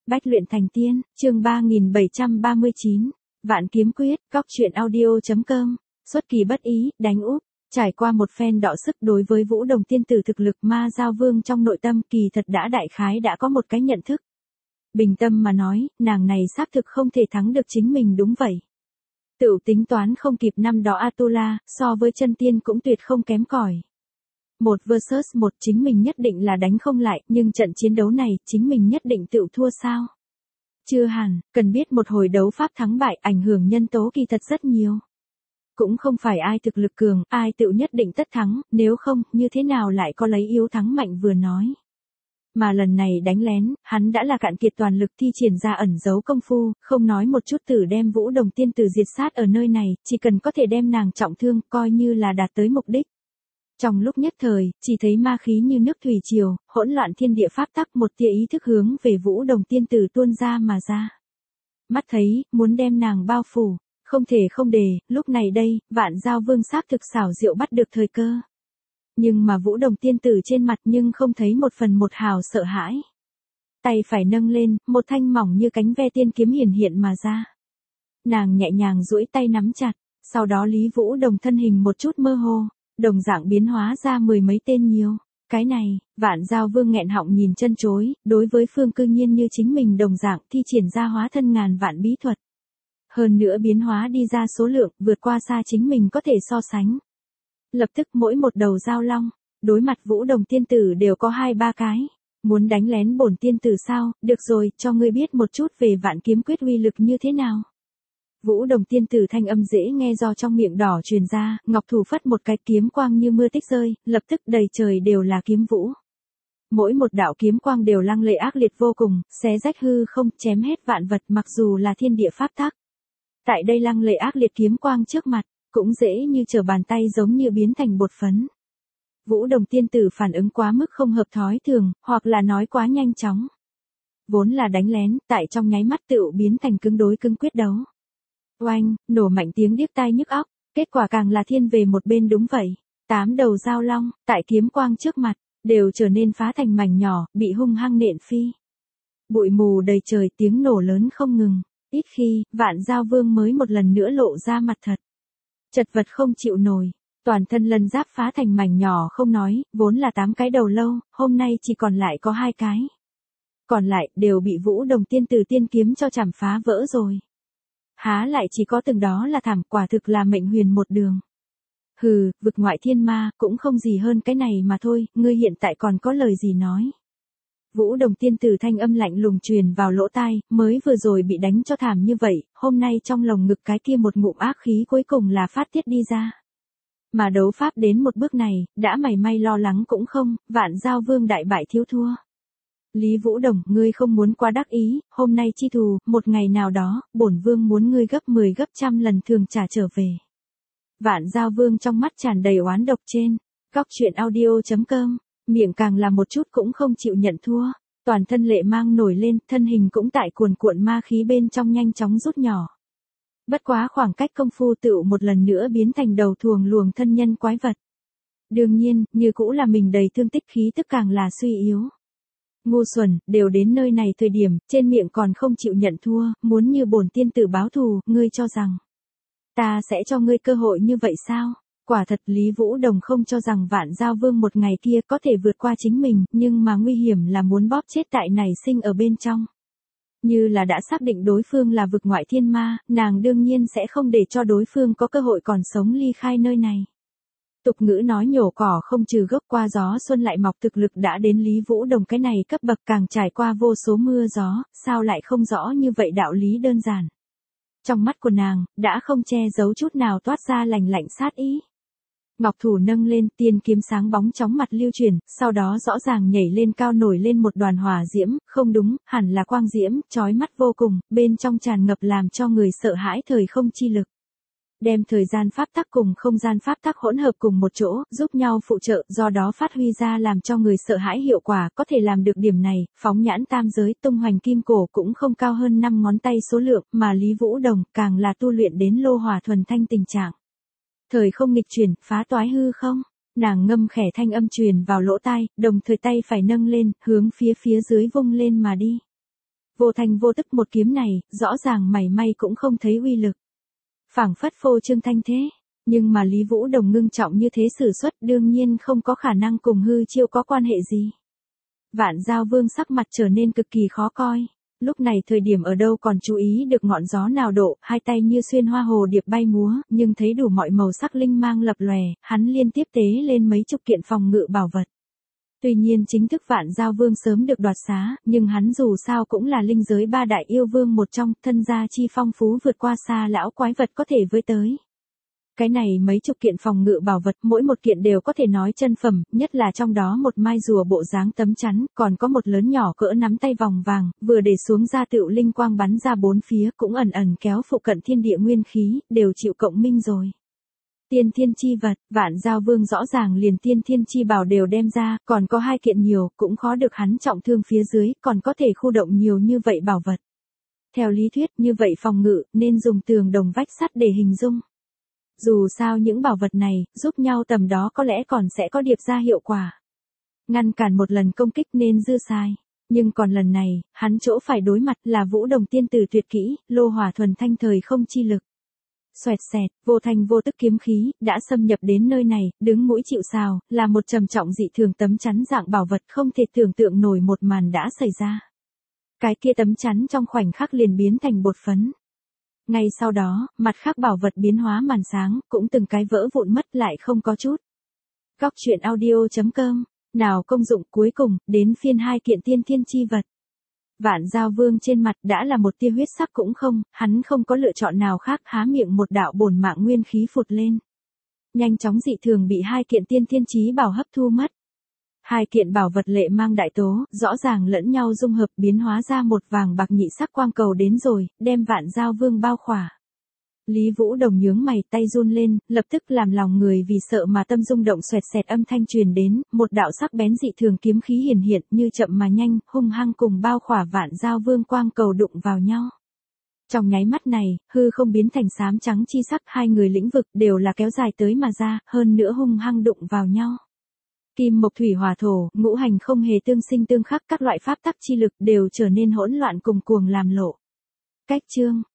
Bách luyện thành tiên, chương 3739, Vạn kiếm quyết, góc truyện audio.com, xuất kỳ bất ý, đánh úp. Trải qua một phen đọ sức đối với Vũ Đồng tiên tử thực lực Ma Giao Vương trong nội tâm kỳ thật đã đại khái đã có một cái nhận thức. Bình tâm mà nói, nàng này xác thực không thể thắng được chính mình đúng vậy. Tựu tính toán không kịp năm đó Atula, so với chân tiên cũng tuyệt không kém cỏi. Một versus một chính mình nhất định là đánh không lại, nhưng trận chiến đấu này, chính mình nhất định tựu thua sao? Chưa hẳn, cần biết một hồi đấu pháp thắng bại ảnh hưởng nhân tố kỳ thật rất nhiều. Cũng không phải ai thực lực cường, ai tựu nhất định tất thắng, nếu không, như thế nào lại có lấy yếu thắng mạnh vừa nói. Mà lần này đánh lén, hắn đã là cạn kiệt toàn lực thi triển ra ẩn giấu công phu, không nói một chút tử đem Vũ Đồng tiên tử diệt sát ở nơi này, chỉ cần có thể đem nàng trọng thương, coi như là đạt tới mục đích. Trong lúc nhất thời, chỉ thấy ma khí như nước thủy triều, hỗn loạn thiên địa pháp tắc một tia ý thức hướng về Vũ Đồng tiên tử tuôn ra mà ra. Mắt thấy, muốn đem nàng bao phủ, không thể không để, lúc này đây, Vạn Giao Vương xác thực xảo diệu bắt được thời cơ. Nhưng mà Vũ Đồng tiên tử trên mặt nhưng không thấy một phần một hào sợ hãi. Tay phải nâng lên, một thanh mỏng như cánh ve tiên kiếm hiển hiện mà ra. Nàng nhẹ nhàng duỗi tay nắm chặt, sau đó Lý Vũ Đồng thân hình một chút mơ hồ, đồng dạng biến hóa ra mười mấy tên nhiều. Cái này, Vạn Giao Vương nghẹn họng nhìn chân chối, đối với phương cư nhiên như chính mình đồng dạng thi triển ra hóa thân ngàn vạn bí thuật. Hơn nữa biến hóa đi ra số lượng vượt qua xa chính mình có thể so sánh. Lập tức mỗi một đầu giao long, đối mặt Vũ Đồng tiên tử đều có 2-3 cái. Muốn đánh lén bổn tiên tử sao, được rồi, cho ngươi biết một chút về vạn kiếm quyết uy lực như thế nào. Vũ Đồng tiên tử thanh âm dễ nghe do trong miệng đỏ truyền ra, ngọc thủ phất một cái kiếm quang như mưa tích rơi, lập tức đầy trời đều là kiếm vũ. Mỗi một đạo kiếm quang đều lăng lệ ác liệt vô cùng, xé rách hư không, chém hết vạn vật mặc dù là thiên địa pháp tắc. Tại đây lăng lệ ác liệt kiếm quang trước mặt, cũng dễ như trở bàn tay giống như biến thành bột phấn. Vũ Đồng tiên tử phản ứng quá mức không hợp thói thường, hoặc là nói quá nhanh chóng. Vốn là đánh lén, tại trong nháy mắt tựu biến thành cứng đối cứng quyết đấu. Oanh, nổ mạnh tiếng điếc tai nhức óc, kết quả càng là thiên về một bên đúng vậy. 8 đầu giao long, tại kiếm quang trước mặt, đều trở nên phá thành mảnh nhỏ, bị hung hăng nện phi. Bụi mù đầy trời tiếng nổ lớn không ngừng, ít khi, Vạn Giao Vương mới một lần nữa lộ ra mặt thật. Chật vật không chịu nổi, toàn thân lân giáp phá thành mảnh nhỏ không nói, vốn là 8 cái đầu lâu, hôm nay chỉ còn lại có 2 cái. Còn lại, đều bị Vũ Đồng tiên tử tiên kiếm cho chảm phá vỡ rồi. Há lại chỉ có từng đó là thảm, quả thực là mệnh huyền một đường. Hừ, vực ngoại thiên ma, cũng không gì hơn cái này mà thôi, ngươi hiện tại còn có lời gì nói. Vũ Đồng tiên tử thanh âm lạnh lùng truyền vào lỗ tai, mới vừa rồi bị đánh cho thảm như vậy, hôm nay trong lồng ngực cái kia một ngụm ác khí cuối cùng là phát tiết đi ra. Mà đấu pháp đến một bước này, đã mảy may lo lắng cũng không, Vạn Giao Vương đại bại thiếu thua. Lý Vũ Đồng, ngươi không muốn quá đắc ý, hôm nay chi thù, một ngày nào đó, bổn vương muốn ngươi gấp 10 gấp trăm lần thường trả trở về. Vạn Giao Vương trong mắt tràn đầy oán độc trên, góc truyện audio.com, miệng càng là một chút cũng không chịu nhận thua, toàn thân lệ mang nổi lên, thân hình cũng tại cuồn cuộn ma khí bên trong nhanh chóng rút nhỏ. Bất quá khoảng cách công phu tựu một lần nữa biến thành đầu thuồng luồng thân nhân quái vật. Đương nhiên, như cũ là mình đầy thương tích khí tức càng là suy yếu. Ngu xuẩn, đều đến nơi này thời điểm, trên miệng còn không chịu nhận thua, muốn như bổn tiên tử báo thù, ngươi cho rằng ta sẽ cho ngươi cơ hội như vậy sao? Quả thật Lý Vũ Đồng không cho rằng Vạn Giao Vương một ngày kia có thể vượt qua chính mình, nhưng mà nguy hiểm là muốn bóp chết tại nảy sinh ở bên trong. Như là đã xác định đối phương là vực ngoại thiên ma, nàng đương nhiên sẽ không để cho đối phương có cơ hội còn sống ly khai nơi này. Tục ngữ nói nhổ cỏ không trừ gốc, qua gió xuân lại mọc, thực lực đã đến Lý Vũ Đồng cái này cấp bậc, càng trải qua vô số mưa gió, sao lại không rõ như vậy đạo lý đơn giản. Trong mắt của nàng, đã không che giấu chút nào toát ra lạnh lạnh sát ý. Ngọc thủ nâng lên, tiên kiếm sáng bóng chóng mặt lưu chuyển, sau đó rõ ràng nhảy lên cao nổi lên một đoàn hỏa diễm, không đúng, hẳn là quang diễm, chói mắt vô cùng, bên trong tràn ngập làm cho người sợ hãi thời không chi lực. Đem thời gian pháp tắc cùng không gian pháp tắc hỗn hợp cùng một chỗ, giúp nhau phụ trợ, do đó phát huy ra làm cho người sợ hãi hiệu quả, có thể làm được điểm này, phóng nhãn tam giới, tung hoành kim cổ cũng không cao hơn 5 ngón tay số lượng, mà Lý Vũ Đồng càng là tu luyện đến lô hỏa thuần thanh tình trạng. Thời không nghịch chuyển, phá toái hư không, nàng ngâm khẽ thanh âm truyền vào lỗ tai, đồng thời tay phải nâng lên, hướng phía dưới vung lên mà đi. Vô thanh vô tức một kiếm này, rõ ràng mảy may cũng không thấy uy lực. Phảng phất phô trương thanh thế, nhưng mà Lý Vũ Đồng ngưng trọng như thế sử xuất đương nhiên không có khả năng cùng hư chiêu có quan hệ gì. Vạn Giao Vương sắc mặt trở nên cực kỳ khó coi. Lúc này thời điểm ở đâu còn chú ý được ngọn gió nào độ, hai tay như xuyên hoa hồ điệp bay múa, nhưng thấy đủ mọi màu sắc linh mang lập lòe, hắn liên tiếp tế lên mấy chục kiện phòng ngự bảo vật. Tuy nhiên chính thức Vạn Giao Vương sớm được đoạt xá, nhưng hắn dù sao cũng là linh giới ba đại yêu vương một trong, thân gia chi phong phú vượt qua xa lão quái vật có thể với tới. Cái này mấy chục kiện phòng ngự bảo vật, mỗi một kiện đều có thể nói chân phẩm, nhất là trong đó một mai rùa bộ dáng tấm chắn, còn có một lớn nhỏ cỡ nắm tay vòng vàng, vừa để xuống ra tựu linh quang bắn ra bốn phía, cũng ẩn ẩn kéo phụ cận thiên địa nguyên khí, đều chịu cộng minh rồi. Tiên thiên chi vật, Vạn Giao Vương rõ ràng liền tiên thiên chi bảo đều đem ra, còn có hai kiện nhiều, cũng khó được hắn trọng thương phía dưới, còn có thể khu động nhiều như vậy bảo vật. Theo lý thuyết như vậy phòng ngự, nên dùng tường đồng vách sắt để hình dung. Dù sao những bảo vật này, giúp nhau tầm đó có lẽ còn sẽ có điệp ra hiệu quả. Ngăn cản một lần công kích nên dư sai. Nhưng còn lần này, hắn chỗ phải đối mặt là Vũ Đồng tiên tử tuyệt kỹ, lô hỏa thuần thanh thời không chi lực. Xoẹt xẹt, vô thanh vô tức kiếm khí, đã xâm nhập đến nơi này, đứng mũi chịu sào, là một trầm trọng dị thường tấm chắn dạng bảo vật không thể tưởng tượng nổi một màn đã xảy ra. Cái kia tấm chắn trong khoảnh khắc liền biến thành bột phấn. Ngay sau đó, mặt khác bảo vật biến hóa màn sáng, cũng từng cái vỡ vụn mất lại không có chút. Góc truyện audio.com, nào công dụng cuối cùng, đến phiên hai kiện tiên thiên chi vật. Vạn Giao Vương trên mặt đã là một tia huyết sắc cũng không, hắn không có lựa chọn nào khác há miệng một đạo bổn mạng nguyên khí phụt lên. Nhanh chóng dị thường bị hai kiện tiên thiên chí bảo hấp thu mất. Hai kiện bảo vật lệ mang đại tố, rõ ràng lẫn nhau dung hợp biến hóa ra một vàng bạc nhị sắc quang cầu đến rồi, đem Vạn Giao Vương bao khỏa. Lý Vũ Đồng nhướng mày tay run lên, lập tức làm lòng người vì sợ mà tâm rung động xoẹt xẹt âm thanh truyền đến, một đạo sắc bén dị thường kiếm khí hiển hiện như chậm mà nhanh, hung hăng cùng bao khỏa Vạn Giao Vương quang cầu đụng vào nhau. Trong nháy mắt này, hư không biến thành xám trắng chi sắc, hai người lĩnh vực đều là kéo dài tới mà ra, hơn nữa hung hăng đụng vào nhau. Kim mộc thủy hỏa thổ, ngũ hành không hề tương sinh tương khắc, các loại pháp tắc chi lực đều trở nên hỗn loạn cùng cuồng làm lộ. Cách chương